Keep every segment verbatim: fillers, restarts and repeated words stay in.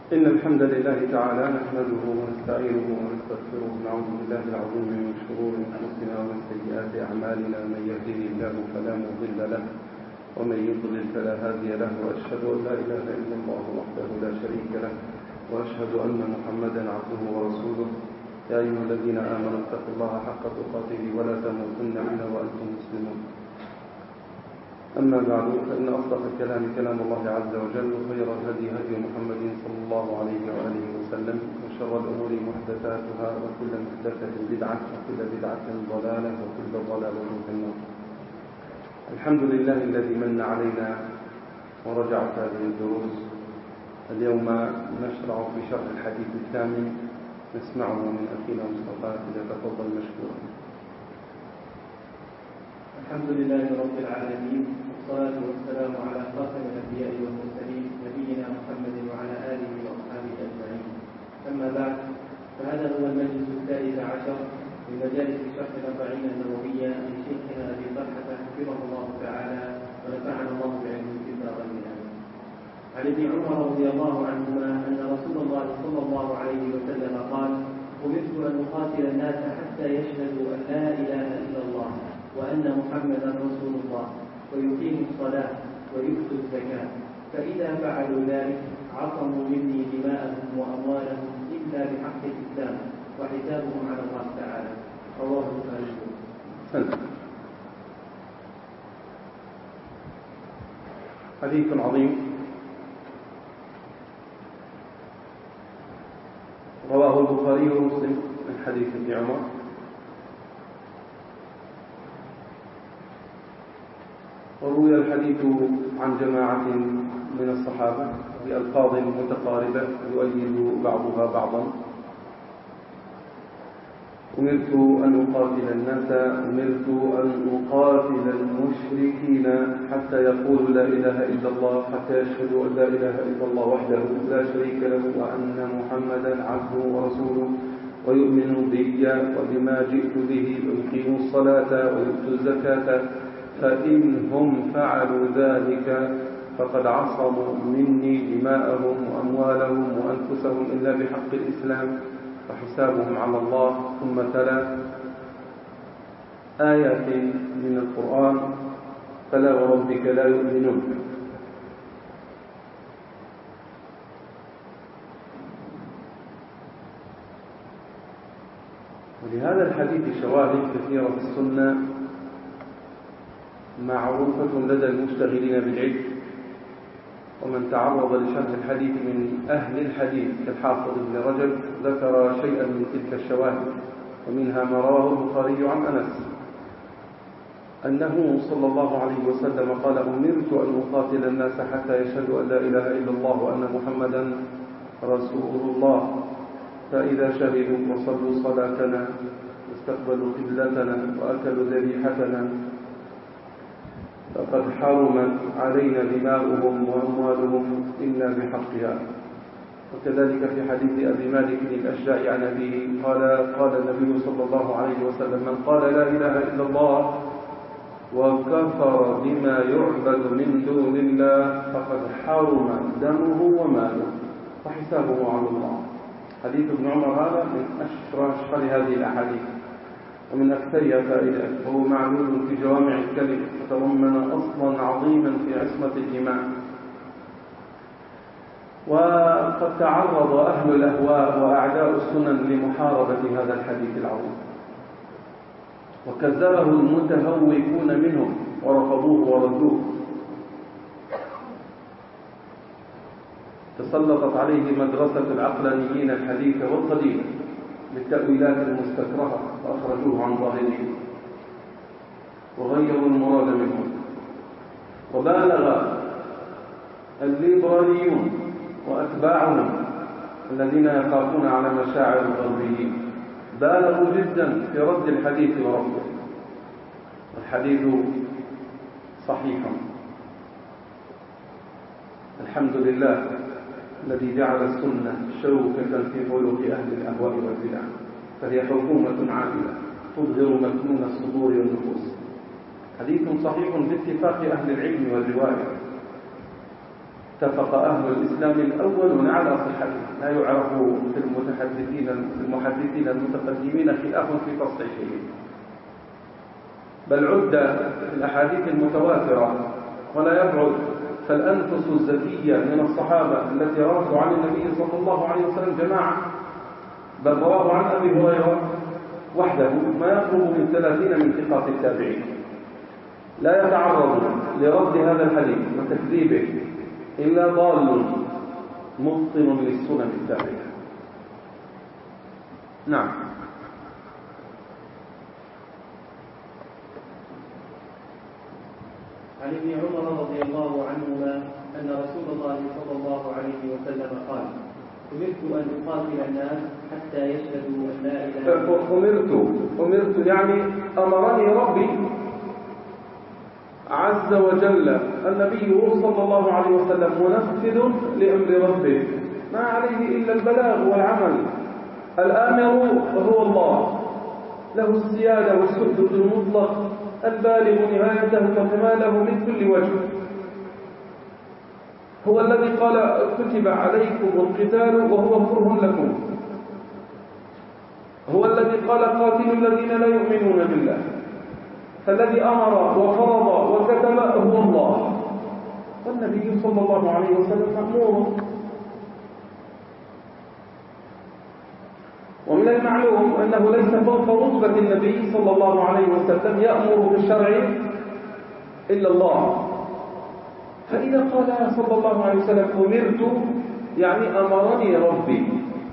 إن الحمد لله تعالى نحمده ونستعينه ونستغفره ونعوذ بالله العظيم من شرور أنفسنا ومن سيئات أعمالنا. من يهده الله فلا مضل له ومن يضلل فلا هادي له، وأشهد أن لا إله إلا الله وحده لا شريك له، وأشهد أن محمدا عبده ورسوله. يا أيها الذين آمنوا اتقوا الله حق تقاته ولا تموتن إلا وأنتم مسلمون. أما بعد، فإن أصدق الكلام كلام الله عز وجل، وخير الهدي هدي محمد صلى الله عليه وآله وسلم، وشر الأمور محدثاتها، وكل محدثة بدعة، وكل بدعة ضلالة، وكل ضلالة في النار. الحمد لله الذي من علينا ورجعت هذه الدروس. اليوم نشرع في شرح الحديث الثامن، نسمعه من أخينا مصطفى، فليتفضل مشكورا. الحمد لله رب العالمين، والصلاة والسلام على خاتم الأنبياء والمرسلين، نبينا محمد وعلى آله وأصحابه أجمعين. أما بعد، فهذا هو المجلس الثالث عشر من مجالس شرح الأربعين النووية لشيخنا أبي طلحة حفظه الله تعالى ونفعنا الله بعلمه في الدارين. عن ابن عمر رضي الله عنهما أن رسول الله صلى الله عليه وسلم قال: أمرت أن أقاتل الناس حتى يشهدوا أن لا إله إلا الله وأن محمدا رسول الله، ويقيموا الصلاة ويؤتوا الزكاة، فإذا فعلوا ذلك عصموا مني دماءهم وأموالهم إلا بحق الإسلام، وحسابهم على الله تعالى. رواه البخاري. حديث عظيم رواه البخاري ومسلم من حديث ابن عمر. وروي الحديث عن جماعة من الصحابة بألفاظ متقاربة يؤيد بعضها بعضا. أمرت أن أقاتل الناس، أمرت أن أقاتل المشركين حتى يقولوا لا إله إلا الله، حتى يشهدوا أن لا إله إلا الله وحده لا شريك له، وأن محمدا عبده ورسوله، ويؤمنوا بي وبما جئت به، ويقيموا الصلاة ويؤتوا الزكاة، فإن هم فعلوا ذلك فقد عصموا مني دماءهم وأموالهم وأنفسهم إلا بحق الإسلام، وحسابهم على الله. ثم تلا آيات من القرآن: فلا وربك لا يؤمنون. ولهذا الحديث شواهد كثيرة في السنة معروفة لدى المشتغلين بالعلم، ومن تعرض لشرح الحديث من أهل الحديث كالحافظ ابن رجب ذكر شيئا من تلك الشواهد، ومنها ما رواه البخاري عن أنس أنه صلى الله عليه وسلم قال: أمرت أن أقاتل الناس حتى يشهدوا أن لا إله إلا الله وأن محمدا رسول الله، فإذا شهدوا وصلوا صلاتنا واستقبلوا قبلتنا وأكلوا ذبيحتنا فقد حرمت علينا دماؤهم وأموالهم إلا بحقها. وكذلك في حديث أبي مالك الأشجعي عن أبيه قال: قال النبي صلى الله عليه وسلم: من قال لا إله إلا الله وكفر بما يعبد من دون الله فقد حرم دمه وماله وحسابه على الله. حديث ابن عمر هذا من أشهر هذه الأحاديث ومن أكثرها فائدة، وهو معلول في جوامع الكلم، وتضمن أصلا عظيما في عصمة الدماء. وقد تعرض أهل الأهواء وأعداء السنن لمحاربة هذا الحديث العظيم، وكذبه المتهوكون منهم ورفضوه وردوه. تسلطت عليه مدرسة العقلانيين الحديثة والقديمة بالتأويلات المستكرهة، فأخرجوه عن ظاهره وغيروا المراد منه. وبالغ الليبراليون وأتباعهم الذين يخافون على مشاعر الغربيين، بالغوا جدا في رد الحديث ورفضه. الحديث صحيح، الحمد لله الذي جعل السنة شوكة في خلق أهل الأهواء والبدع، فهي حكومة عاملة تظهر مكنون الصدور والنفوس. حديث صحيح باتفاق أهل العلم والرواية، اتفق أهل الإسلام الأولون على صحته، لا يعرف في المتحدثين المحدثين المتقدمين خلاف في تصحيحه، بل عد في الأحاديث المتواترة ولا يبعد. فالأنفس الزكية من الصحابة التي رووا عن النبي صلى الله عليه وسلم جماعة، بل رواه عن أبي هريرة وحده ما يقرب من ثلاثين من ثقات التابعين، لا يتعرض لرد هذا الحديث وتكذيبه إلا ضال مبطن للسنن الثابتة. نعم. عن ابن عمر رضي الله عنهما أن رسول الله صلى الله عليه وسلم قال: أمرت أن أقاتل الناس حتى يشهدوا أن لا إله إلا الله. أمرت أمرت يعني أمرني ربي عز وجل. النبي صلى الله عليه وسلم منفذ لأمر ربه، ما عليه إلا البلاغ والعمل. الآمر هو الله، له السيادة والسدد المطلق البالغ نهايته وكماله من كل وجه. هو الذي قال: كتب عليكم القتال وهو كره لكم. هو الذي قال: قاتلوا الذين لا يؤمنون بالله. فالذي أمر وفرض وكتب هو الله، والنبي صلى الله عليه وسلم مأمور. ومن المعلوم أنه ليس فوق رتبة النبي صلى الله عليه وسلم يأمر بالشرع إلا الله. فإذا قال صلى الله عليه وسلم أمرت يعني أمرني ربي،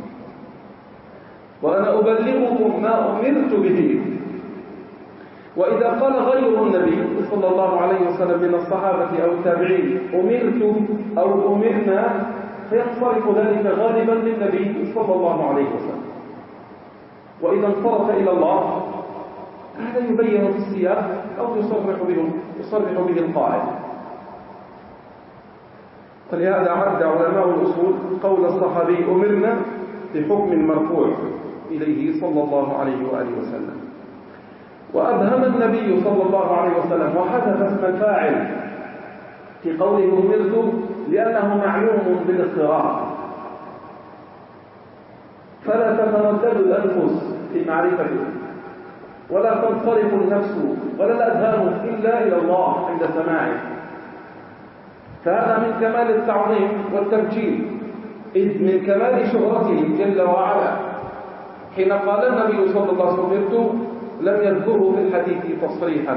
وأنا أبلغكم ما أمرت به. وإذا قال غير النبي صلى الله عليه وسلم من الصحابة أو التابعين أمرت أو أمرنا، فينصرف ذلك غالبا للنبي صلى الله عليه وسلم. وإذا انصرف إلى الله هذا يبين في السياق أو يصرح به يصرح به القائل. فلهذا عد علماء الأصول قول الصحابي أمرنا بحكم مرفوع إليه صلى الله عليه وآله وسلم. وأبهم النبي صلى الله عليه وسلم وحذف اسم الفاعل في قوله أمرت لأنه معلوم بالاضطرار، فلا تتردد الأنفس في معرفته، ولا تنصرف النفس ولا الأذهان إلا إلى الله عند سماعه. فهذا من كمال التعظيم والتبجيل، إذ من كمال شهرته جل وعلا حين قال النبي صلى الله عليه وسلم لم يذكره في الحديث تصريحا.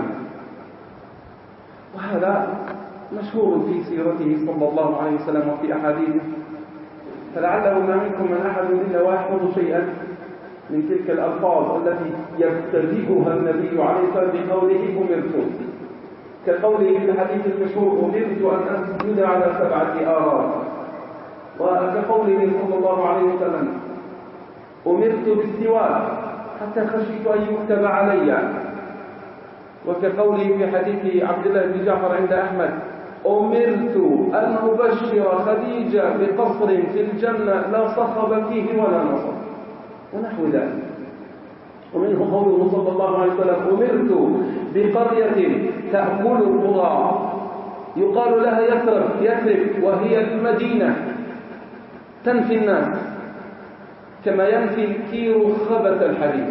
وهذا مشهور في سيرته صلى الله عليه وسلم وفي أحاديثه، فلعله ما منكم من أحد إلا ويحفظ شيئا من تلك الألفاظ التي يبتدئها النبي عليه الصلاة والسلام بقوله أمرت، كقوله في الحديث المشهور أمرت أن أسجد على سبعة آراض، وكقوله صلى الله عليه وسلم أمرت بالسواك حتى خشيت أن يكتب علي، وكقوله في حديث عبد الله بن جعفر عند أحمد أمرت أن أبشر خديجة بقصر في الجنة لا صخب فيه ولا نصب، ونحو ذلك. ومنه قوله صلى الله عليه وسلم أمرت بقرية تأكل القرى يقال لها يثرب يثرب وهي المدينة تنفي الناس كما ينفي الكير خبث الحديد.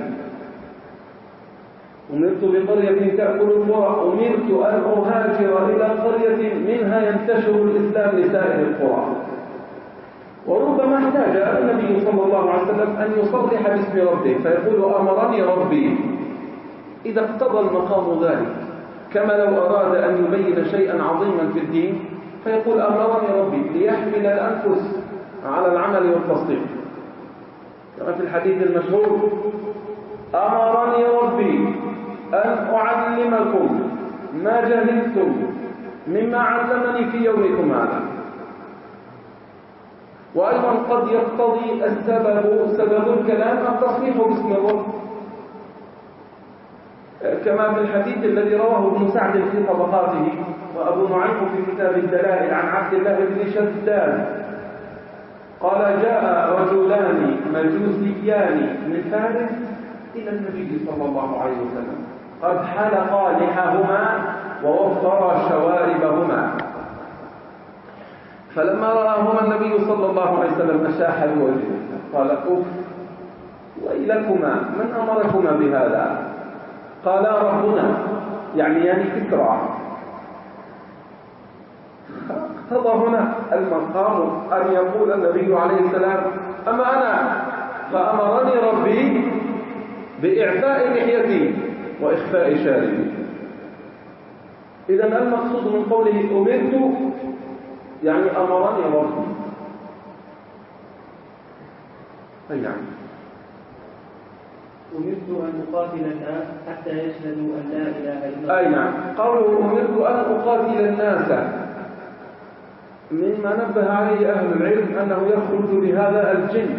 أمرت بقرية تأكل القرى، أمرت أن أهاجر إلى قرية منها ينتشر الإسلام لسائر القرى. وربما احتاج النبي صلى الله عليه وسلم أن يصرح باسم ربه فيقول أمرني ربي إذا اقتضى المقام ذلك، كما لو أراد أن يبين شيئا عظيما في الدين فيقول أمرني ربي ليحمل الأنفس على العمل والتصديق، كما في الحديث المشهور أمرني ربي أن أعلمكم ما جهلتم مما علمني في يومكم هذا. وأيضا قد يقتضي السبب سبب الكلام التصريح باسم الرب، كما في الحديث الذي رواه ابن سعد في طبقاته وأبو نعيم في كتاب الدلائل عن عبد الله بن شداد قال جاء رجلان مجوسيان من فارس إلى النبي صلى الله عليه وسلم قد حلقا لحاهما ووفرا شواربهما، فلما رآهما النبي صلى الله عليه وسلم أشاح بوجهه قال أوف ويلكما من أمركما بهذا؟ قالا ربنا يعني يعني كسرى. اقتضى هنا المقام أن يقول النبي عليه السلام أما أنا فأمرني ربي بإعفاء لحيتي وإخفاء شاربي. إذن المقصود من قوله أمرت يعني أمرني ربي. أي يعني أمرت أن أقاتل الناس حتى يشهدوا أن لا إله إلا الله. أي نعم قوله أمرت أن أقاتل الناس مما نبه عليه أهل العلم أنه يخرج بهذا الجن،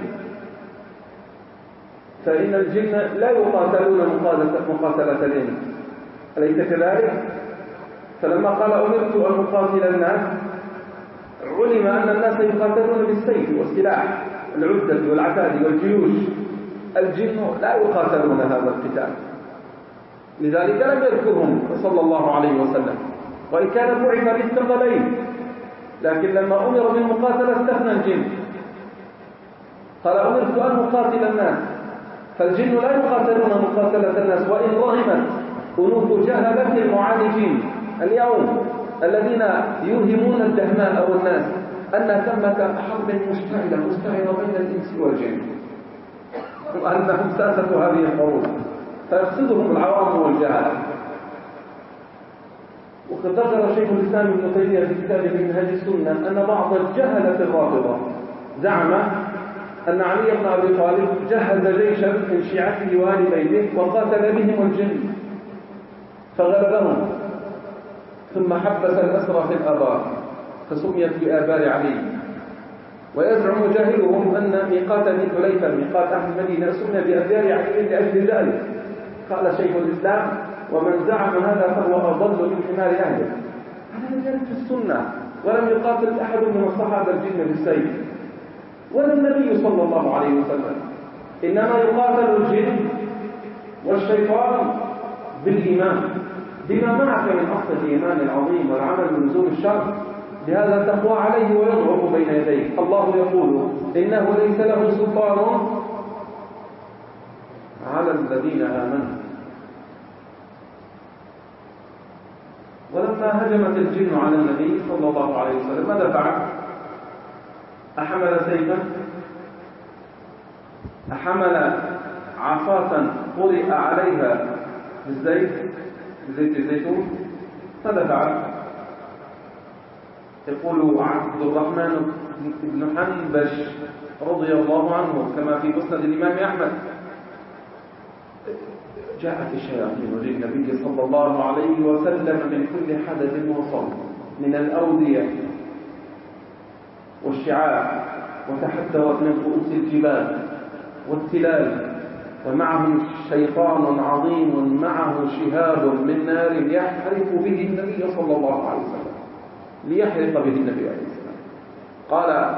فإن الجن لا يقاتلون مقاتلة الإنس أليس كذلك؟ فلما قال أمرت أن أقاتل الناس علم أن الناس يقاتلون بالسيف والسلاح العدة والعتاد والجيوش. الجن لا يقاتلون هذا القتال، لذلك لم يذكرهم صلى الله عليه وسلم، وإن كان بعث للثقلين، لكن لما أمر بالمقاتلة استثنى الجن. قال أمرت أن أقاتل الناس، فالجن لا يقاتلون مقاتلة الناس، وإن رغمت أنوف جهلة المعالجين اليوم الذين يوهمون الدهماء والناس أن ثمة حرب مشتعلة مستعرة بين الإنس والجن، وأنهم ساسة هذه الحروب، فيقصدهم العوام والجهل. وقد ذكر شيخ الإسلام ابن تيمية في كتابه منهاج السنة أن بعض الجهلة الرافضة زعم أن علي بن أبي طالب جهز جيشا من شيعته وآل بيته وقاتل بهم الجن فغلبهم، ثم حبس الأسرى في الآبار فسميت بآبار علي. ويزعم جاهلهم أن ميقات ذي حليفة ميقات أهل المدينة سمي بآبار علي لأجل ذلك. قال شيخ الإسلام ومن زعم هذا فهو أضل من حمار أهله. هذا جاء في السنة، ولم يقاتل أحد من الصحابة الجن بالسيف ولا النبي صلى الله عليه وسلم، إنما يقاتل الجن والشيطان بالإيمان بما معك من أصل الإيمان العظيم والعمل بلزوم الشر، لهذا تقوى عليه ويضعف بين يديه. الله يقول إنه ليس له سلطان على الذين آمنوا. ولما هجمت الجن على النبي صلى الله عليه وسلم ماذا فعل؟ أحمل سيفا؟ أحمل عصاة قرئ عليها بالزيت بزيت الزيتون؟ ماذا فعل؟ يقول عبد الرحمن بن حنبش رضي الله عنه كما في مسند الإمام أحمد جاءت الشياطين للنبي صلى الله عليه وسلم من كل حدث وصوب من الأودية والشعاب، وتحدثت من رؤوس الجبال والتلال، ومعهم شيطان عظيم معه شهاب من نار يحرق به النبي صلى الله عليه وسلم ليحرق به النبي عليه السلام. قال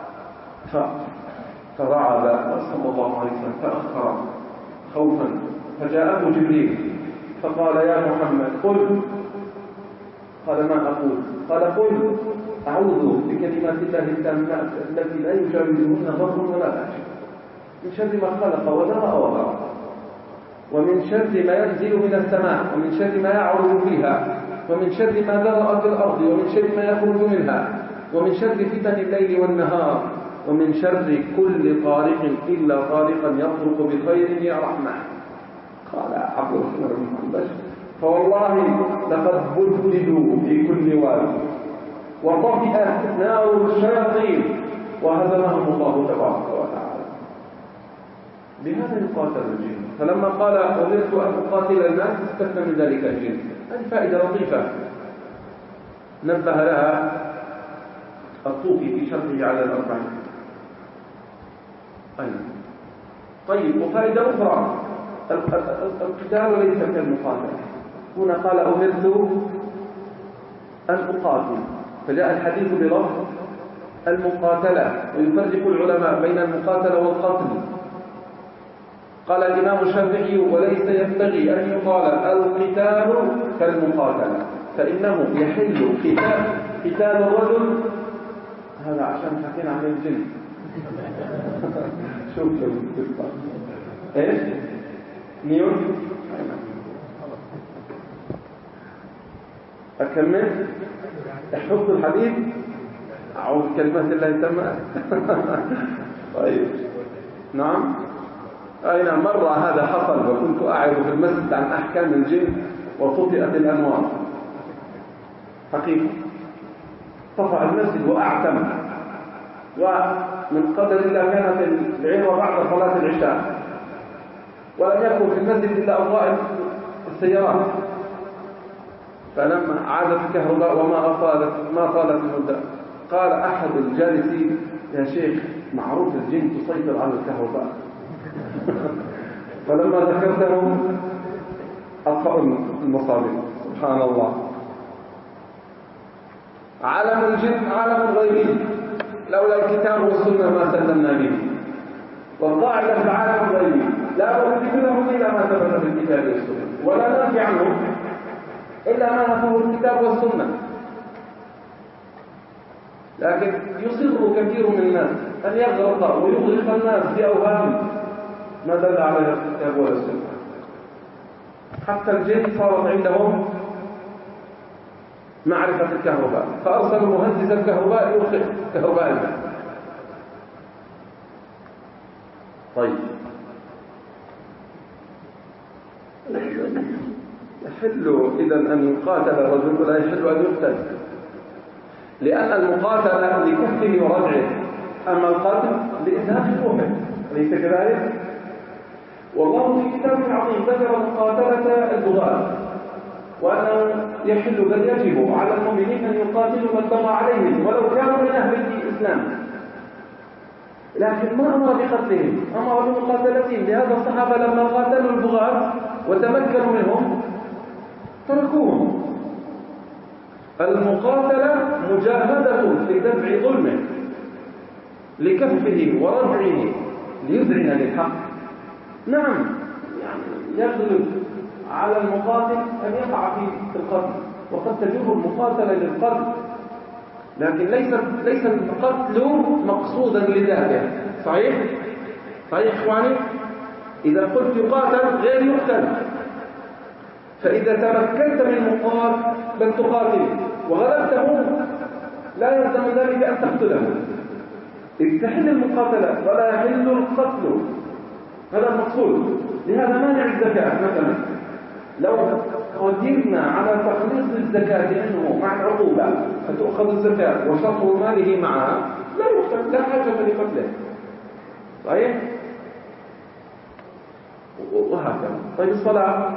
فرعب صلى الله عليه وسلم فأخر خوفا، فجاءه جبريل فقال يا محمد قل. قال ما أقول؟ قال قل أعوذ بكلمات الله التامات التي لا يجاوزهن ضر ولا فحش من شر ما خلق وذرأ وبرأ، ومن شر ما ينزل من السماء، ومن شر ما يعرج فيها، ومن شر ما ذرأ في الأرض، ومن شر ما يخرج منها، ومن شر فتن الليل والنهار، ومن شر كل طارق إلا طارقا يطرق بخير يا رحمن. قال عبد الرحمن بن حنبش فوالله لقد بدلوا في كل واد وطفئت نار الشياطين وهزمهم الله تبارك وتعالى. بهذا يقاتل الجن. فلما قال أمرت أن أقاتل الناس استثنى من ذلك الجن. هذه فائدة لطيفة نبه لها الطوفي في شرحه على الأربعين. طيب وفائدة أخرى القتال ليس كالمقاتلة. هنا قال أمرت أن أقاتل، فجاء الحديث بلفظ المقاتلة، ويفرق العلماء بين المقاتلة والقتل. قال الإمام الشافعي وليس ينبغي أن يقال القتال كالمقاتلة، فإنه يحل قتال قتال الرجل هذا عشان حكينا عن الجن. شوف شوف ايش نيون. أكمل حفظ الحديث أعوذ كلمات الله تامة. طيب نعم. أين مرة هذا حصل وكنت أعظ في المسجد عن أحكام الجن وطفئت الأنوار حقيقة، طفأ المسجد وأعتم، ومن قدر الله كانت العظة بعد صلاة العشاء، ولم يكن في المسجد إلا أضواء السيارات. فلما عادت الكهرباء وما طالت ما طالت المدة، قال أحد الجالسين يا شيخ معروف الجن تسيطر على الكهرباء. فلما ذكرتهم أطفأوا المصابيح. سبحان الله. عالم الجن عالم غيبي، لولا الكتاب والسنة ما سلمنا به. والقاعدة في العالم الغيبي لا نثبت له إلا ما ثبت في الكتاب والسنة، ولا ننفي عنه إلا ما نفاه الكتاب والسنة. لكن يصر كثير من الناس أن يغرق ويغرق الناس بأوهام ما دل عليه الكتاب والسنة. حتى الجن صارت عندهم معرفة الكهرباء، فأرسلوا مهندس الكهرباء يوقف كهرباء الناس. طيب يحل إذن أن يقاتل الرجل ولا يحل أن يقتل، لأن المقاتلة لكفه ورجعه، أما القتل لإزهاق روحه، أليس كذلك؟ والله في كتاب عظيم ذكر مقاتلة البغاة، وأنه يحل بل يجب على المؤمنين أن يقاتلوا من بغى عليهم ولو كانوا من أهل الإسلام، لكن ما أمر بقتلهم، أمر بمقاتلتهم. لهذا الصحابة لما قاتلوا البغاة وتمكنوا منهم تركوهم. المقاتلة مجاهدة في دفع ظلمه لكفه ورجعه ليذعن للحق. نعم، يعني يغلب على المقاتل أن يقع في القتل، وقد تجوب المقاتلة للقتل، لكن ليس ليس القتل مقصودا لذاته. صحيح؟ صحيح إخواني؟ إذا قلت يقاتل غير يقتل، فإذا تمكنت من مقاتل بل تقاتل وغلبته لا يلزم ذلك أن تقتله، إذ تحل المقاتلة ولا يحل القتل، هذا المقصود. لهذا مانع الزكاة مثلا، لو قدرنا على تخليص الزكاة منه مع العقوبة فتؤخذ الزكاة وشطر ماله معها لا يقتل، لا حاجة لقتله. صحيح؟ وهكذا. طيب الصلاة،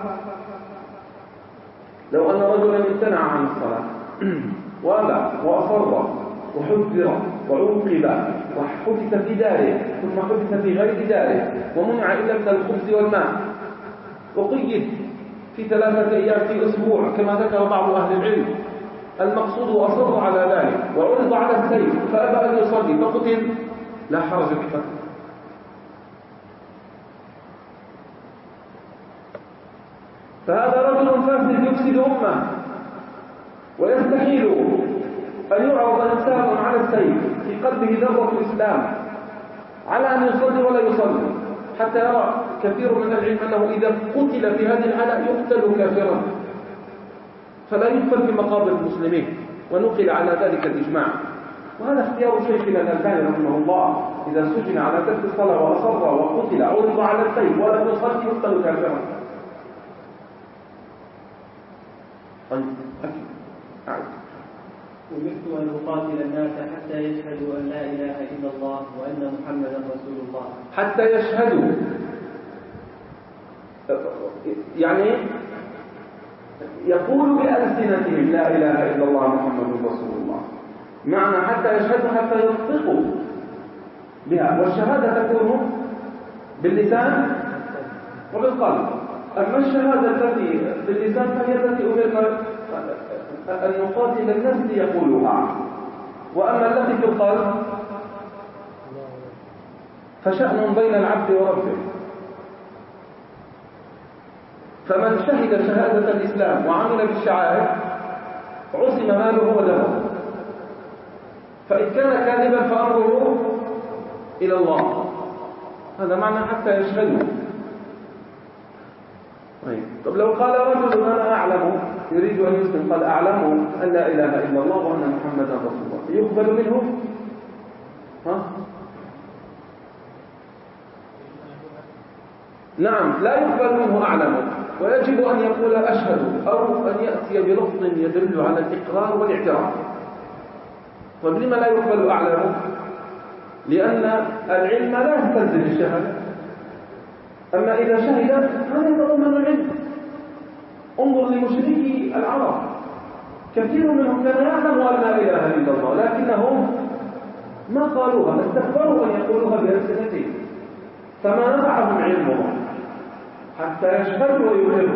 لو أن رجلا امتنع عن الصلاة وابى وأصر وحذر وعوقب وحبس في داره ثم حبس في غير داره ومنع إلا من الخبز والماء وقيد في ثلاثة أيام في أسبوع كما ذكر بعض أهل العلم، المقصود وأصر على ذلك وعرض على السيف فأبى أن يصلي فقتل، لا حرج في قتله. فهذا رجل فاسد يفسد أمة، ويستحيل أن يعرض إنسان على السيف في قلبه ذرة الإسلام على أن يصلي ولا يصلي، حتى يرى كثير من العلم أنه إذا قتل في هذه الحالة يقتل كافرا، فلا يدفن في مقابر المسلمين، ونقل على ذلك الإجماع. وهذا اختيار شيخنا الألباني رحمه الله، إذا سجن على ترك الصلاة وأصر وقتل عرض على السيف ولم يصلي يقتل كافرا. طيب أكيد أمرت أن أقاتل الناس حتى يشهدوا أن لا إله إلا الله وأن محمدا رسول الله. حتى يشهدوا، يعني يقول بألسنتهم لا إله إلا الله محمد رسول الله، معنى حتى يشهدوا حتى ينطقوا بها، والشهادة تكون باللسان وبالقلب. أما الشهادة التي باللسان فهي التي أمرنا أن نقاتل الناس ليقولوها، وأما التي في القلب فشأن بين العبد وربه. فمن شهد شهادة الإسلام وعمل بالشعائر عصم ماله ودمه، فإن كان كاذبا فأمره إلى الله. هذا معنى حتى يشهدوا. طيب. طب لو قال رجل أنا أعلم يريد أن يسلم، قال أعلم أن لا إله إلا الله وأن محمدا رسول الله، يقبل منه؟ ها؟ نعم، لا يقبل منه أعلم، ويجب أن يقول أشهد، أو أن يأتي بلفظ يدل على الإقرار والاعتراف. طيب لما لا يقبل أعلم؟ لأن العلم لا يستلزم الشهادة، أما إذا شهد هذا يتضمن العلم. انظر لمشركي العرب، كثير منهم كان يعلم أن لا إله إلا الله، لكنهم ما قالوها، استكبروا أن يقولوها بألسنتهم، فما نفعهم علمهم حتى يشهدوا ويقروا.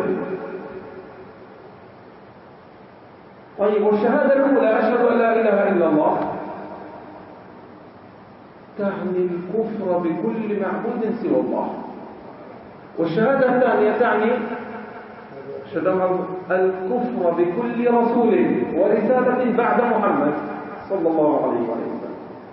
طيب، والشهادة الأولى أشهد أن لا إله إلا الله تعني الكفر بكل معبود سوى الله. والشهادة الثانية تعني الكفر بكل رسول ورسالة بعد محمد صلى الله عليه وسلم.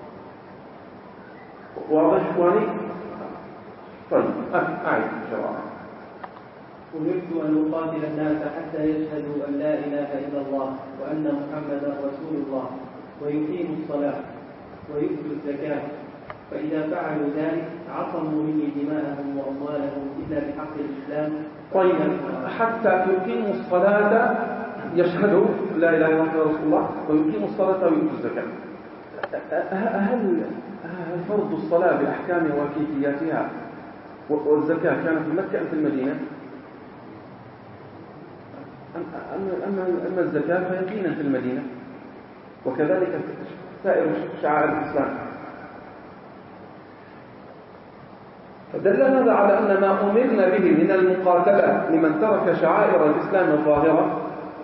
واضح إخواني؟ طيب أعيد شرعا. أمرت أن أقاتل الناس حتى يشهدوا أن لا إله إلا الله وأن محمدا رسول الله ويقيموا الصلاة ويؤتوا الزكاة، فإذا فعلوا ذلك عصموا مني دماءهم وأموالهم إلا بحق الإسلام. طيب، حتى يقيموا الصلاة يشهدوا لا إله إلا الله رسول الله ويقيموا الصلاة ويؤتوا الزكاة. هل فرض الصلاة بأحكامها وكيفياتها والزكاة كانت في مكة أم في المدينة؟ أما الزكاة فيقينا في المدينة، وكذلك سائر شعائر الإسلام. فدل هذا على أن ما أمرنا به من المقاتلة لمن ترك شعائر الإسلام الظاهرة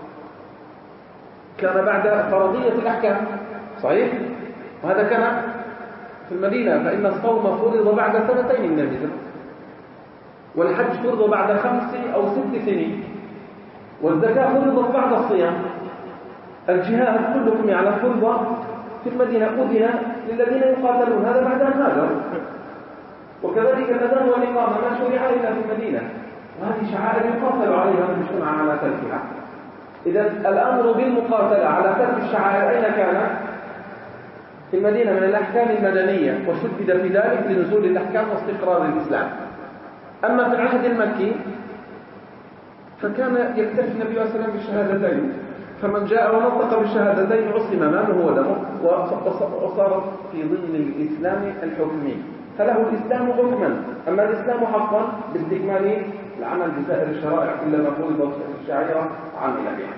كان بعد فرضية الأحكام، صحيح؟ وهذا كان في المدينة، فإن الصوم فرض بعد سنتين من الهجرة، والحج فرض بعد خمس أو ست سنين، والزكاة فرضت بعد الصيام. الجهاد كلكم يعلم فرض في المدينة، أذن للذين يقاتلون، هذا بعد أن هاجروا. وكذلك الأذان والإقامة ما شرع إلا في المدينة، وهذه شعائر يقاتل عليها المسلمون على تركها. إذا الأمر بالمقاتلة على ترك الشعائر أين كان؟ في المدينة من الأحكام المدنية، وشدد في ذلك لنزول الأحكام واستقرار الإسلام. أما في العهد المكي فكان يكتفي النبي صلى الله عليه وسلم بالشهادتين، فمن جاء ونطق بالشهادتين عصم ماله ودمه وصار في ضمن الإسلام الحكمي، فله الإسلام حكما. أما الإسلام حقا باستكمال العمل بسائر الشرائع كلما فرضت الشعيرة عمل بها.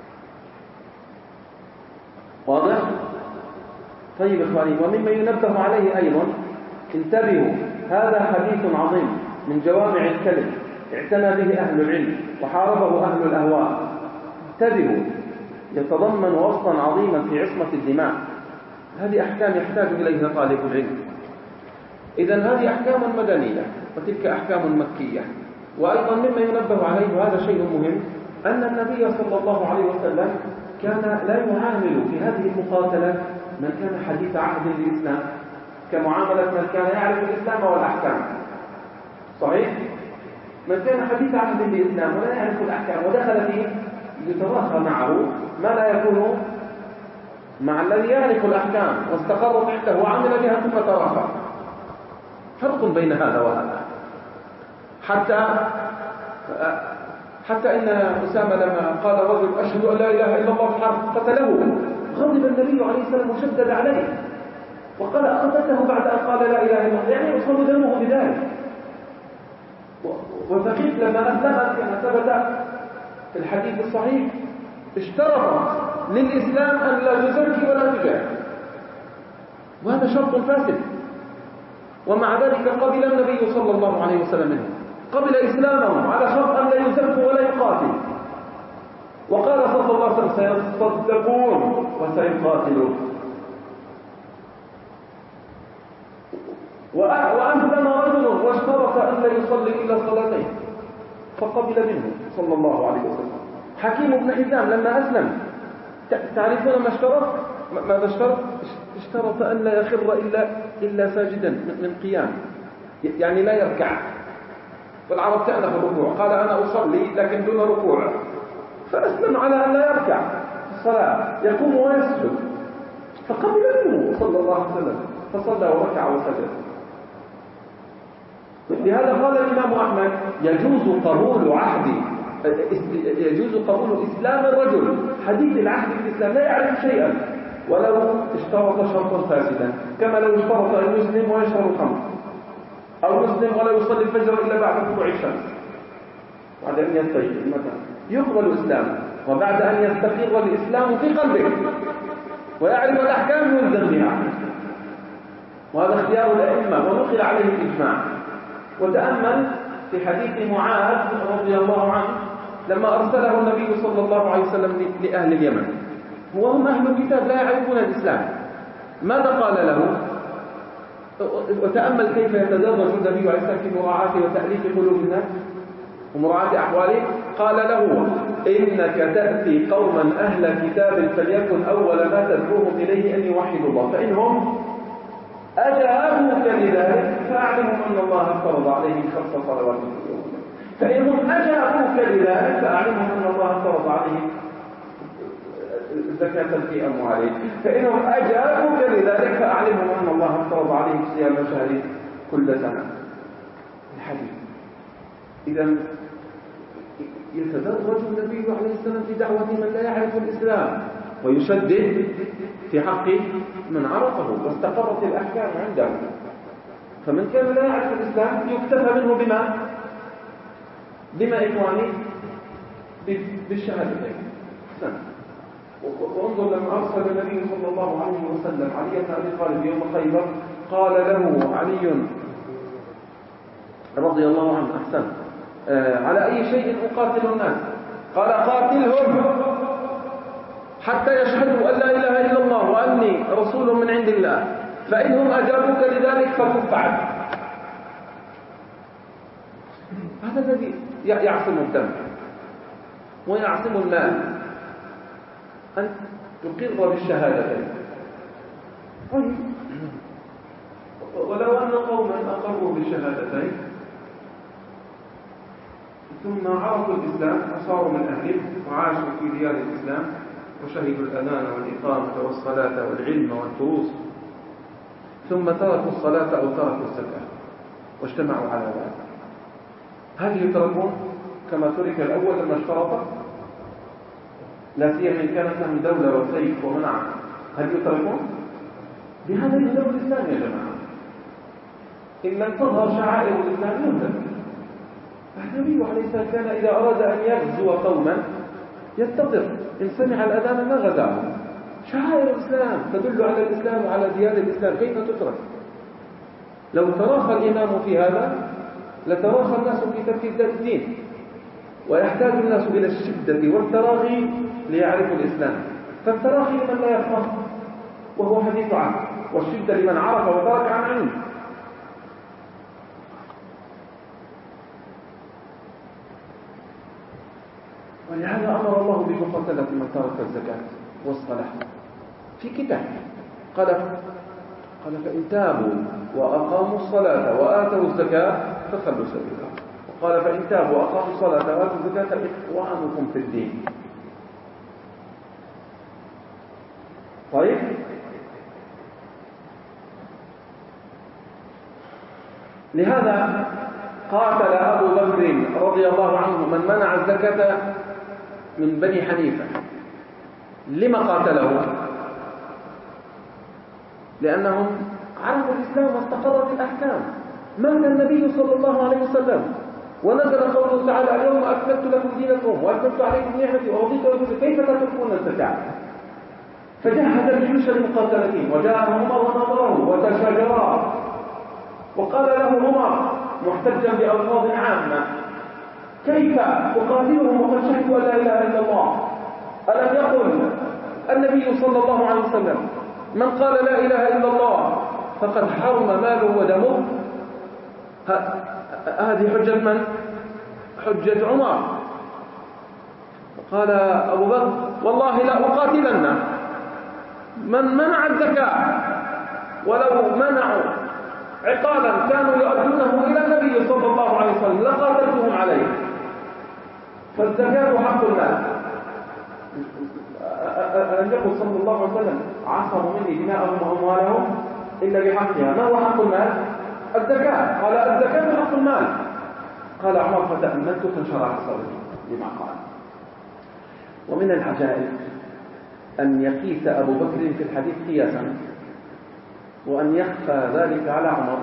واضح؟ طيب إخواني، ومما ينبه عليه أيضا، انتبهوا، هذا حديث عظيم من جوامع الكلم اعتنى به أهل العلم وحاربه أهل الأهواء. انتبهوا، يتضمن وصفا عظيما في عصمة الدماء. هذه أحكام يحتاج إليها طالب العلم. إذن هذه أحكام مدنية وتلك أحكام مكية. وأيضا مما ينبه عليه، وهذا شيء مهم، أن النبي صلى الله عليه وسلم كان لا يعامل في هذه المقاتلة من كان حديث عهد بالإسلام كمعاملة من كان يعرف الإسلام والأحكام. صحيح؟ من كان حديث عهد بالإسلام ولا يعرف الأحكام ودخل فيه يتراخى معه ما لا يكون مع الذي يعرف الأحكام واستقرت عنده وعمل بها ثم تراخى. فرق بين هذا وهذا. حتى حتى إن أسامة لما قال رجل أشهد أن لا إله إلا الله في الحرب قتله، غضب النبي عليه السلام وشدد عليه وقال أقتلته بعد أن قال لا إله إلا الله، يعني يصاب دمه بذلك. وثقيف لما أسلمت كما ثبت في الحديث الصحيح اشترط للإسلام أن لا تزكي ولا تجاهد، وهذا شرط فاسد. ومع ذلك قبل النبي صلى الله عليه وسلم منه، قبل إسلامهم على شرط أن لا يزكوا ولا يقاتلوا، وقال صلى الله عليه وسلم سيصدقون وسيقاتلون. وأسلم رجل واشترط أن لا يصلي إلا صلاتين فقبل منه صلى الله عليه وسلم. حكيم بن حزام لما أسلم تعرفون ما اشترط؟ ماذا اشترط؟ اشترط أن لا يخر إلا, إلا ساجدا من قيام، يعني لا يركع. والعرب كان في الركوع، قال أنا أصلي لكن دون ركوع، فأسلم على أن لا يركع في الصلاة، يقوم ويسجد، فقبل منه صلى الله عليه وسلم فصلى وركع وسجد. لهذا قال الإمام أحمد يجوز قبول عهد يجوز قبول إسلام الرجل حديث العهد بالإسلام لا يعرف شيئا ولو اشترط شرطا فاسدا، كما لو اشترط أن يسلم ويشرب الخمر، أو يسلم ولا يصلي الفجر إلا بعد طلوع الشمس، بعد أن يستيقظ مثلا يقبل إسلامه، وبعد أن يستقر الإسلام في قلبه ويعرف الأحكام يلزم بها. وهذا اختيار الأئمة ونقل عليه الإجماع. وتأمل في حديث معاذ رضي الله عنه لما أرسله النبي صلى الله عليه وسلم لأهل اليمن، وهم أهل الكتاب لا يعرفون الإسلام، ماذا قال له؟ وتأمل كيف يتدرج النبي عليه السلام في مراعاة وتأليف قلوب الناس ومراعاة أحوالهم. قال له إنك تأتي قوما أهل كتاب فليكن أول ما تدعوهم إليه أن يوحدوا الله، فإنهم أجابوك لذلك فأعلمهم أن الله افترض عليهم خمس صلوات في اليوم، فإنهم أجابوك لذلك فأعلمهم أن الله افترض عليهم زكاة في أموالهم، فإنهم أجابوك لذلك فأعلمهم أن الله افترض عليهم صيام شهر كل سنة. الحديث إذا يتدرج النبي عليه السلام في دعوة من لا يعرف الإسلام ويشدد في حق من عرفه واستقرت الأحكام عنده. فمن كان لا يعرف الإسلام يكتفى منه بما بما إخواني بالشهادتين. وانظر لما أرسل النبي صلى الله عليه وسلم علي بن أبي طالب يوم خيبر قال له علي رضي الله عنه أحسن آه على أي شيء أقاتل الناس؟ قال قاتلهم حتى يشهدوا أن لا إله إلا الله وأني رسول من عند الله، فإنهم أجابوك لذلك فكف عنه. هذا الذي يعصم الدم ويعصم المال، أن تقر بالشهادتين. ولو أن قوما أقروا بالشهادتين ثم عرفوا الإسلام وصاروا من أهله وعاشوا في ديار الإسلام وشهدوا الأذان والإقامة والصلاة والعلم والدروس، ثم تركوا الصلاة أو تركوا الزكاة واجتمعوا على ذلك، هل يتركون كما ترك الأول لما اشترط؟ لا سيما إن كانت لهم دولة وسيف ومنع، هل يتركون؟ بهذا يهدم الإسلام يا جماعة. إن لم تظهر شعائر الإسلام يهدم. النبي عليه السلام كان إذا أراد أن يغزو قوما يستطر، إن سمع الأذان ما غزاه. شعائر الإسلام تدل على الإسلام وعلى ديار الإسلام، كيف تترك؟ لو تراخى الإمام في هذا لتراخى الناس في ترك الدين، ويحتاج الناس إلى الشدة والتراخي ليعرفوا الإسلام. فالتراخي لمن لا يفهم وهو حديث عنه، والشدة لمن عرف وترك عن علم. ولهذا أمر الله بمقاتلة من ترك الزكاة والصلاة في كتاب، قال قال فإن تابوا وأقاموا الصلاة وآتوا الزكاة فخلوا سبيلهم، وقال فإن تابوا وأقاموا الصلاة وآتوا الزكاة فإخوانكم في الدين. طيب، لهذا قاتل أبو بكر رضي الله عنه من منع الزكاة من بني حنيفة. لما قاتله؟ لأنهم عرفوا الإسلام واستقرت الأحكام. مات النبي صلى الله عليه وسلم ونزل قوله تعالى اليوم أكملت لكم دينكم وأتممت عليكم نعمتي ورضيت لكم، كيف تتركون الزكاة؟ فجهز الجيوش المقاتلين وجاء عمر ونظره وتشاجرا، وقال له عمر محتجا بألفاظ عامة كيف أقاتلهم وقد شهدوا أن لا إله إلا الله؟ ألم يقل النبي صلى الله عليه وسلم من قال لا إله إلا الله فقد حرم ماله ودمه؟ هذه حجة من؟ حجة عمر. قال أبو بكر والله لا أقاتلن من منع الزكاة ولو منعوا عقالا كانوا يؤدونه إلى النبي صلى الله عليه وسلم لقاتلتهم عليه. فالزكاة حق المال. أن يقول صلى الله عليه وسلم عصموا مني دماءهم وأموالهم إلا بحقها. ما هو حق المال؟ الزكاة. قال الزكاة حق المال. قال عمر فتأملت فانشرح صدري لما قال. ومن العجائب أن يقيس أبو بكر في الحديث قياسا وأن يخفى ذلك على عمر،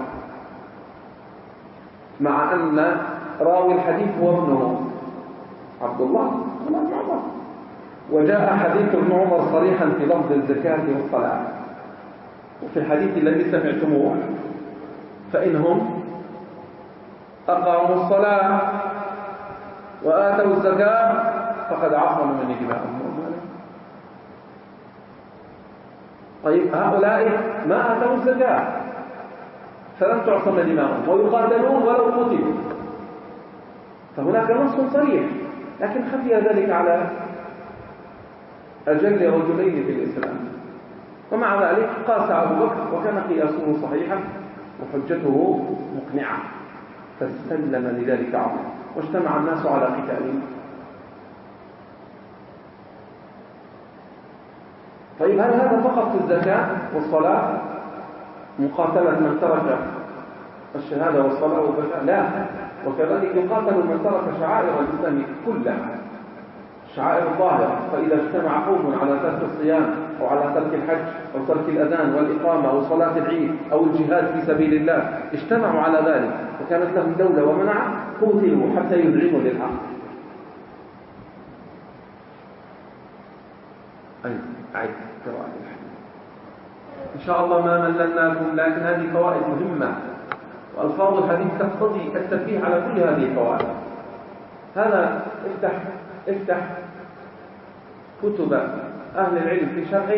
مع أن راوي الحديث هو ابنه عبد الله بن عمر، وجاء حديث ابن عمر صريحا في لفظ الزكاة والصلاة. وفي الحديث الذي سمعتموه فإنهم أقاموا الصلاة وآتوا الزكاة فقد عصموا من دماءهم. طيب هؤلاء ما آتوا الزكاة فلم تعصم دماءهم ويقاتلون ولو قتلوا، فهناك نص صريح، لكن خفي ذلك على أجل رجلين في الإسلام. ومع ذلك قاس أبو بكر وكان قياسه صحيحا وحجته مقنعة، فاستلم لذلك عمر واجتمع الناس على قتاله. طيب هل هذا فقط في الزكاة والصلاة مقاتلة من ترك الشهادة والصلاة والزكاة؟ لا، وكذلك يقاتل من ترك شعائر الإسلام كلها، شعائر الظاهرة. فإذا اجتمع قوم على ترك الصيام أو على ترك الحج أو ترك الأذان والإقامة أو صلاة العيد أو الجهاد في سبيل الله، اجتمعوا على ذلك وكانت لهم دولة ومنع، قتلوا حتى يذعنوا للحق. أي أعد قراءة الحديث إن شاء الله ما مللناكم، لكن هذه فوائد مهمة وألفاظ الحديث تقتضي التنبيه على كل هذه الفوائد. هذا افتح افتح كتب أهل العلم في شرحه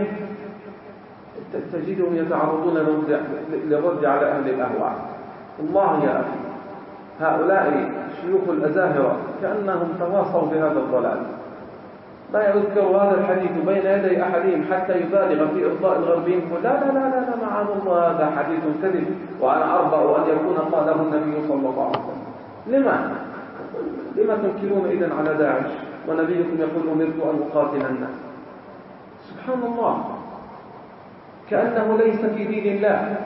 تجدهم يتعرضون للرد على أهل الأهواء. الله يا أخي، هؤلاء شيوخ الأزاهرة كأنهم تواصوا بهذا الضلال. لا يذكر هذا الحديث بين يدي أحدهم حتى يبالغ في إرضاء الغربين. لا لا لا لا, لا معاذ الله، هذا حديث كذب وأنا أرضى أن يكون قاله النبي صلى الله عليه وسلم. لما؟ لما تنكرون إذن على داعش ونبيكم يقول أمرت أن أقاتل الناس؟ سبحان الله، كأنه ليس في دين الله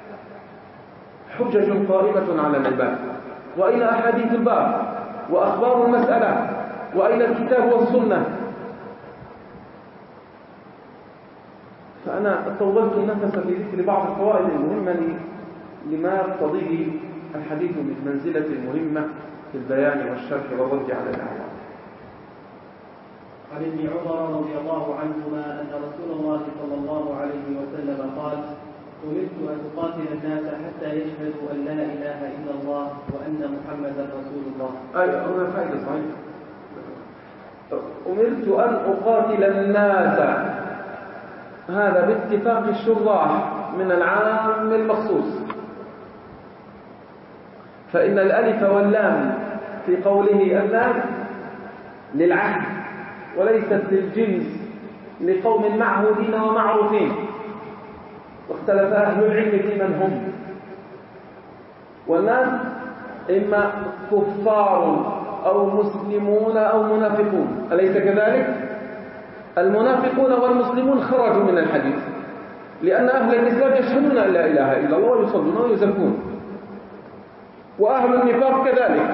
حجج قائمة على العباد، وإلى أحاديث الباب وأخبار المسألة وإلى الكتاب والسنة. فأنا طولت النفس في ذكر بعض الفوائد المهمة لما يقتضيه الحديث من منزلة مهمة في البيان والشرح والرد على الأعوام. عن ابن عمر رضي الله عنهما أن رسول الله صلى الله عليه وسلم قال: أمرت أن أقاتل الناس حتى يشهدوا أن لا إله إلا الله وأن محمدا رسول الله. أي هنا فائدة صحيح. أمرت أن أقاتل الناس، هذا باتفاق الشراح من العام المخصوص، فإن الألف واللام في قوله الناس للعهد وليست للجنس لقوم معهودين ومعروفين، واختلف أهل العلم في من هم. والناس إما كفار أو مسلمون أو منافقون، أليس كذلك؟ المنافقون والمسلمون خرجوا من الحديث، لأن أهل الإسلام يشهدون أن لا إله إلا الله ويصلون ويزكون، وأهل النفاق كذلك،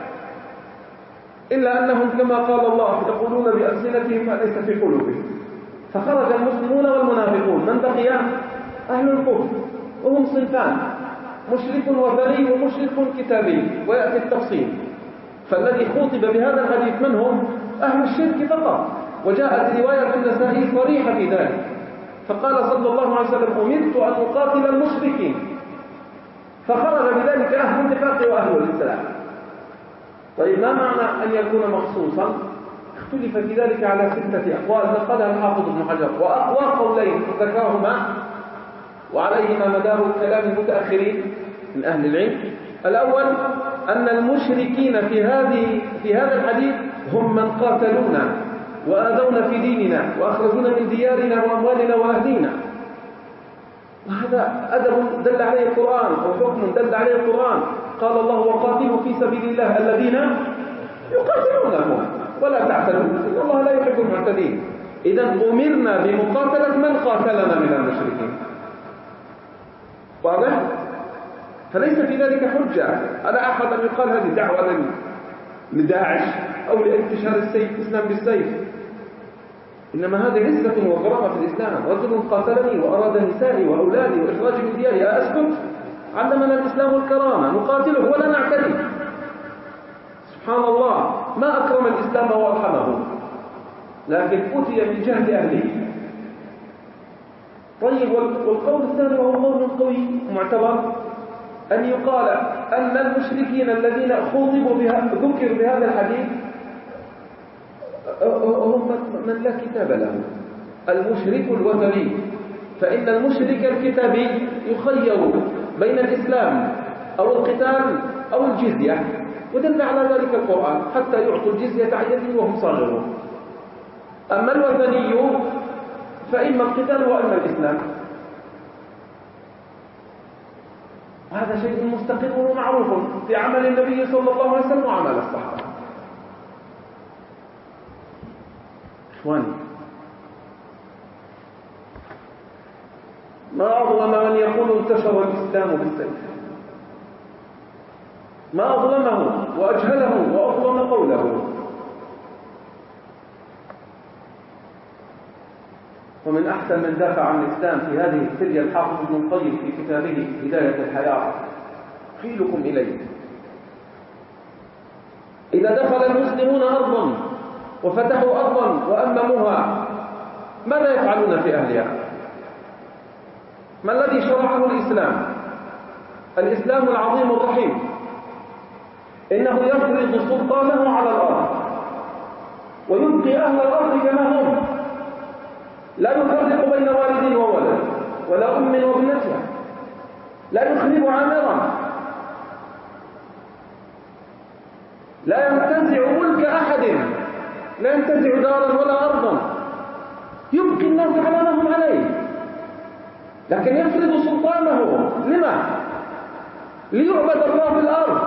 إلا أنهم كما قال الله يقولون بألسنتهم ما ليس في قلوبهم. فخرج المسلمون والمنافقون، من بقي؟ أهل الكفر، وهم صنفان: مشرك وثني ومشرك كتابي، ويأتي التفصيل. فالذي خوطب بهذا الحديث من هم؟ أهل الشرك فقط، وجاءت رواية النسائي صريحة في ذلك، فقال صلى الله عليه وسلم: أمرت أن أقاتل المشركين، فخرج بذلك أهل النفاق وأهل الإسلام. طيب ما معنى أن يكون مخصوصا؟ اختلف في ذلك على ستة أقوال نقلها الحافظ ابن حجر، وأقوى قولين ذكرهما وعليهما مدار كلام المتأخرين من أهل العلم: الأول أن المشركين في هذه في هذا الحديث هم من قاتلونا وآذونا في ديننا وأخرجونا من ديارنا وأموالنا وأهلينا. وهذا أدب دل عليه القرآن، أو حكم دل عليه القرآن. قال الله: وقاتلوا في سبيل الله الذين يقاتلونكم ولا تعتدوا إن الله لا يحب المعتدين. إذا أمرنا بمقاتلة من قاتلنا من المشركين. واضح؟ فليس في ذلك حجة على أحد أن يقال هذه دعوة لداعش أو لانتشار السيف الإسلام بالسيف، إنما هذه عزة وكرامة في الإسلام. رجل قاتلني وأراد نسائي وأولادي وإخراجي من دياري أسكت؟ علمنا الإسلام الكرامة، نقاتله ولا نعتدي. سبحان الله، ما أكرم الإسلام وأرحمه، لكن أتي من جهة أهله. طيب، والقول الثاني وهو قول قوي معتبر، أن يقال أن المشركين الذين خوطبوا بها ذكروا بهذا الحديث هم من لا كتاب لهم، المشرك الوثني. فإن المشرك الكتابي يخير بين الإسلام أو القتال أو الجزية، ودل على ذلك القرآن: حتى يعطوا الجزية عن يد وهم صاغرون. أما الوثني فإما القتال وإما الإسلام. هذا شيء مستقر ومعروف في عمل النبي صلى الله عليه وسلم وعمل الصحابة. إخواني، ما أظلم من يقول انتشر الإسلام بالسيف، ما أظلمه وأجهله وأظلم قوله. ومن أحسن من دافع عن الإسلام في هذه السرية الحافظ ابن القيم في كتابه بداية الحياة. أحيلكم إليه: إذا دخل المسلمون أرضا وفتحوا أرضا وأمموها، ماذا يفعلون في أهلها؟ ما الذي شرعه الإسلام؟ الإسلام العظيم الرحيم إنه يفرض سلطانه على الأرض ويبقي أهل الأرض كما هم، لا يفرق بين والد وولد ولا أم وابنتها، لا يخرب عامرا، لا ينتزع ملك أحد، لا ينتزع دارا ولا أرضا، يبقي الناس على ما هم عليه، لكن يفرض سلطانه. لما؟ ليعبد الله في الأرض.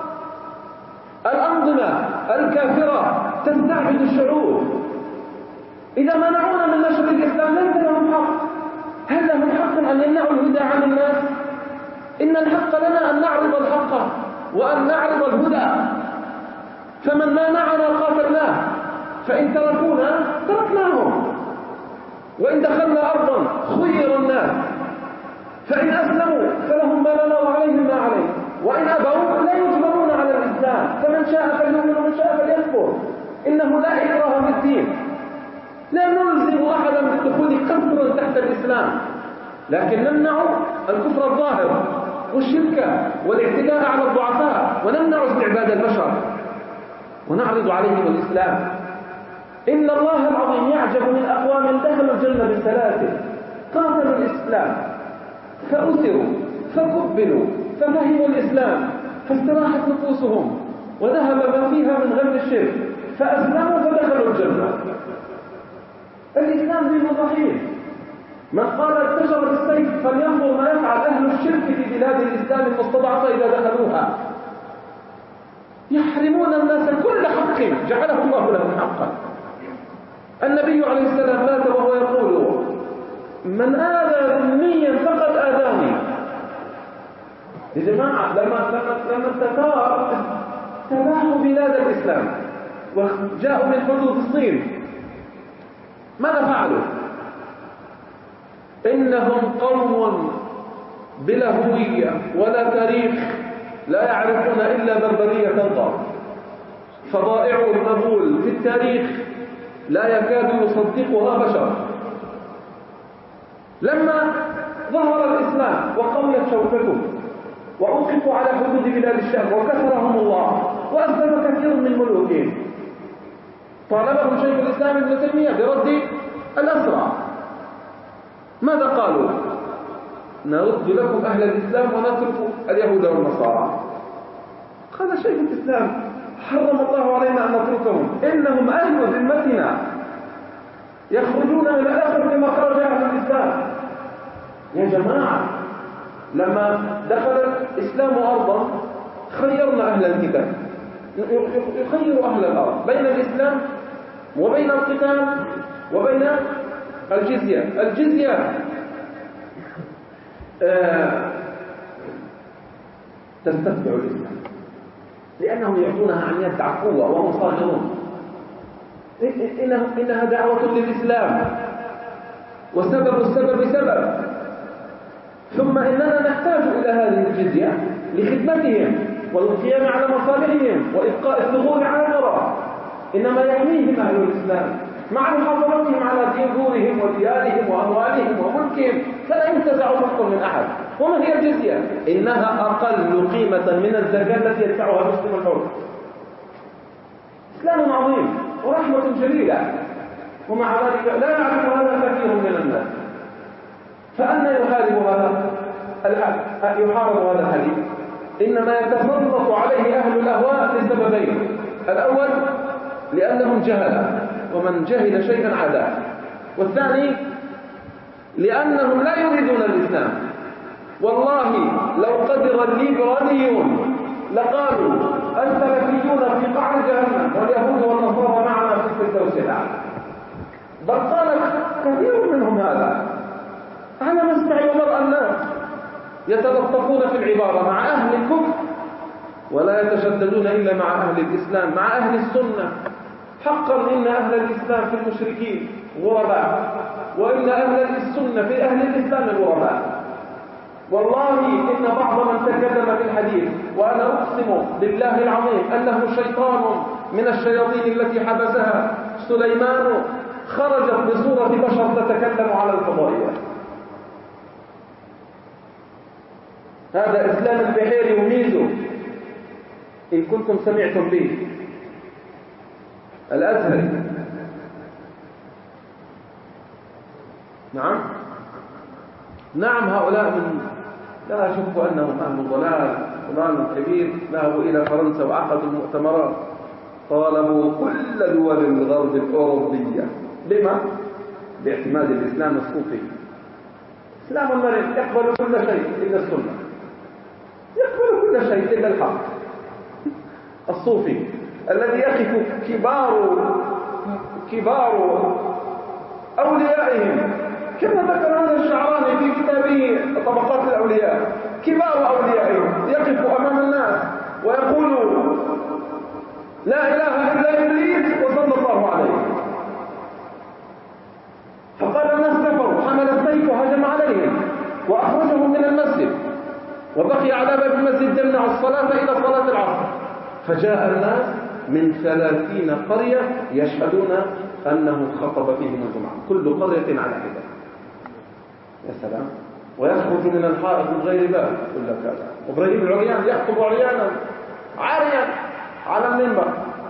الأنظمة الكافرة تستعبد الشعوب. إذا منعونا من نشر الإسلام ليس لهم حق. هل لهم حق أن يمنعوا الهدى عن الناس؟ إن الحق لنا أن نعرض الحق وأن نعرض الهدى، فمن مانعنا قاتلناه، فإن تركونا تركناهم، وإن دخلنا أرضا خير الناس، فإن أسلموا فلهم ما لنا وعليهم ما عليه، وإن أبوا لا يجبرون على الإسلام، فمن شاء فليؤمن ومن شاء فليكفر. إنه لا إكراه في الدين، لا نلزم أحدا بالدخول كفرا تحت الإسلام، لكن نمنع الكفر الظاهر والشرك والاعتداء على الضعفاء، ونمنع استعباد البشر ونعرض عليهم الإسلام. إن الله العظيم يعجب من أقوام دخلوا الجنة بالسلاسل، قاتلوا الإسلام فأسروا فكبلوا ففهموا الإسلام فاستراحت نفوسهم وذهب ما فيها من غم الشرك فأسلموا فدخلوا الجنة. الإسلام دين رحيم. من قال انتشر بالسيف فلينظر ما يفعل أهل الشرك في بلاد الإسلام المستضعفة إذا دخلوها. يحرمون الناس كل حق جعله الله لهم حقا. النبي عليه السلام مات وهو يقول: من آذى ذميا فقد آذاني. يا جماعة، لما لما لما التتار تباحوا بلاد الإسلام وجاءوا من حدود الصين، ماذا فعلوا؟ إنهم قوم بلا هوية ولا تاريخ، لا يعرفون إلا بربرية الغرب. فضائع المغول في التاريخ لا يكاد يصدقها بشر. لما ظهر الإسلام وقويت شوكته وأوقفوا على حدود بلاد الشام وكسرهم الله وأسلم كثير من ملوكهم، طالبهم شيخ الإسلام ابن تيمية برد الأسرى. ماذا قالوا؟ نرد لكم أهل الإسلام ونترك اليهود والنصارى. قال شيخ الإسلام: حرم الله علينا أن نتركهم، إنهم أهل ذمتنا، يخرجون إلى الآخر كما خرج أهل الإسلام. يا جماعة، لما دخل الإسلام أرضا خيرنا أهل الكتاب، يخير أهل الأرض بين الإسلام وبين القتال وبين الجزية. الجزية آه تستتبع الإسلام لأنهم يعطونها عن يد عقوة وهم صاغرون. إنها دعوة للإسلام وسبب السبب سبب، ثم إننا نحتاج إلى هذه الجزية لخدمتهم والقيام على مصالحهم وإبقاء الثغور على الوراء. إنما يحميهم أهل الإسلام مع محافظتهم على ديورهم وديارهم وأموالهم وملكهم، فلا ينتزع ملك من أحد. وما هي الجزية؟ إنها أقل قيمة من الزكاة التي يدفعها المسلم الحر. إسلام عظيم ورحمة جليلة، ومع ذلك لا يعرف هذا كثير من الناس. فأنا يحارب هذا يحارب هذا الحديث؟ إنما يتسلط عليه أهل الأهواء لسببين: الأول لأنهم جهلة ومن جهل شيئا عداه، والثاني لأنهم لا يريدون الإسلام. والله لو قدر الليبراليون لقالوا السلفيون في قعر جهنم واليهود والنصارى معنا في الفردوس الأعلى، بل قال كثير منهم هذا على مسمع ومرأى الناس، يتلطفون في العبارة مع أهل الكفر ولا يتشددون إلا مع أهل الإسلام، مع أهل السنة. حقا إن أهل الإسلام في المشركين غرباء، وإن أهل السنة في أهل الإسلام الغرباء. والله إن بعض من تكلم في الحديث، وأنا أقسم بالله العظيم أنه شيطان من الشياطين التي حبسها سليمان، خرجت بصورة بشر تتكلم على الفضائيات. هذا إسلام البحيري وميزو إن كنتم سمعتم به، الأزهري. نعم نعم هؤلاء من لا أشك أنهم أهل ضلال ضلال كبير، ذهبوا إلى فرنسا وعقدوا المؤتمرات، طالبوا كل دول الغرب الأوروبية. لما؟ باعتماد الإسلام الصوفي. إسلام المريض يقبل كل شيء إلا السنة، يقبل كل شيء إلا الحق. الصوفي الذي يقف كبار كبار أوليائهم، كما ذكر هذا الشعراني في كتابه طبقات الأولياء، كبار أوليائهم يقف أمام الناس ويقول لا إله إلا إبليس وصلى الله عليه. فقال الناس كفروا، حمل السيف وهجم عليهم وأخرجهم من المسجد، وبقي على باب المسجد يمنع الصلاة إلى صلاة العصر. فجاء الناس من ثلاثين قرية يشهدون أنه خطب فيهم الجمعة، كل قرية على حدة. يا سلام. ويخرج من الحائط من غير باب كل كذا. وإبراهيم العريان يخطب عريانا عاريا على المنبر.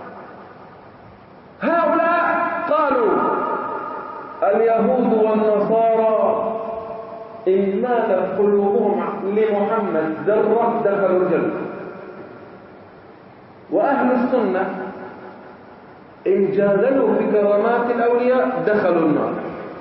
هؤلاء قالوا اليهود والنصارى إن مالت قلوبهم لمحمد ذرة دخلوا الجنة، وأهل السنة إن جادلوا في كرامات الأولياء دخلوا النار.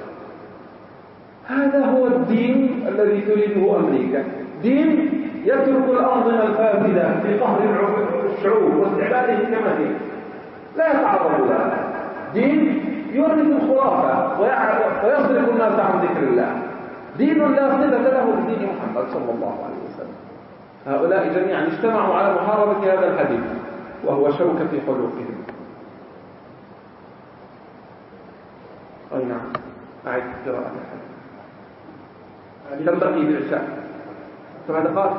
هذا هو الدين الذي تريده أمريكا، دين يترك الأنظمة الفاسدة في قهر الشعوب واستعبادهم كما هي، لا يتعرض لها. دين يورث الخرافة ويصرف الناس عن ذكر الله، دين لا صلة له بدين محمد صلى الله عليه وسلم. هؤلاء جميعا اجتمعوا على محاربة هذا الحديث، وهو شوكة في حلوقهم. أي نعم، أعيد قراءة الحديث. كم بقي بالعشاء؟ سبع دقائق.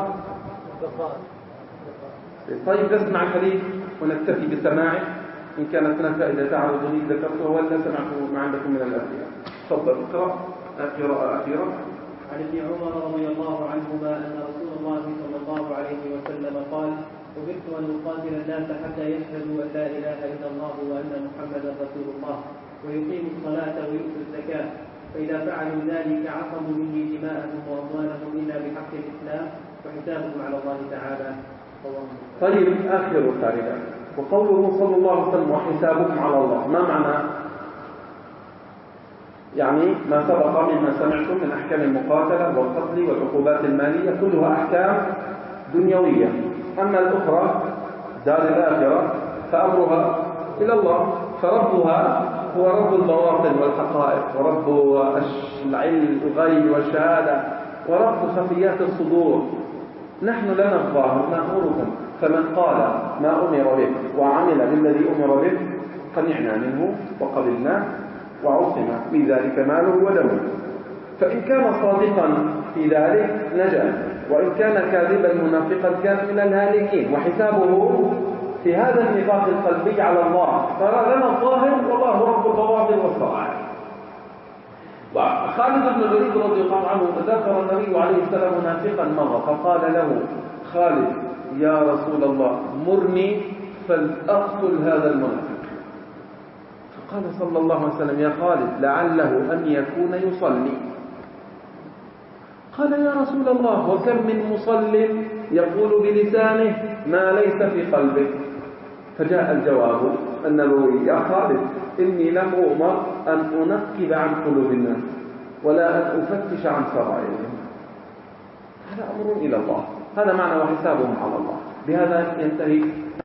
طيب نسمع الحديث ونكتفي بسماعه، إن كانت هناك فائدة تعرضني ذكرتها ولا سمعته ما عندكم من الأسئلة. تفضل اقرأ قراءة أخيرة. عن ابن عمر رضي الله عنهما أن رسول الله صلى الله عليه وسلم قال: أمرت أن أقاتل الناس حتى يشهدوا أن لا إله إلا الله وأن محمدا رسول الله ويقيموا الصلاة ويؤتوا الزكاة، فإذا فعلوا ذلك عصموا مني دماءهم وأموالهم إلا بحق الإسلام وحسابهم على الله تعالى. طيب آخر تعليق، وقوله صلى الله عليه وسلم وحسابكم على الله، ما معنى؟ يعني ما سبق مما سمعتم من أحكام المقاتلة والقتل والعقوبات المالية كلها أحكام دنيوية. أما الأخرى دار الآخرة فأمرها إلى الله، فربها هو رب البواطن والحقائق، ورب العلم الغيب والشهادة، ورب خفيات الصدور. نحن لنا الظاهر نأمركم، فمن قال ما أمر به وعمل بالذي أمر به قنعنا منه وقبلناه وعصم في ذلك ماله ودمه. فإن كان صادقا في ذلك نجا، وإن كان كاذبا منافقا كان من الهالكين، وحسابه في هذا النفاق القلبي على الله. فلنا الظاهر والله رب البواطن والسرائر. وخالد بن الوليد رضي الله عنه ذكر النبي عليه السلام منافقا مرة فقال له خالد يا رسول الله مرني فلأقتل هذا المنافق. فقال صلى الله عليه وسلم يا خالد لعله أن يكون يصلي. قال يا رسول الله وكم من مصل يقول بلسانه ما ليس في قلبه. فجاء الجواب النبوي يا خالد إني لم أؤمر أن أنقب عن قلوب الناس ولا أن أفتش عن سرائرهم. هذا أمر إلى الله، هذا معنى وحسابهم على الله. بهذا ينتهي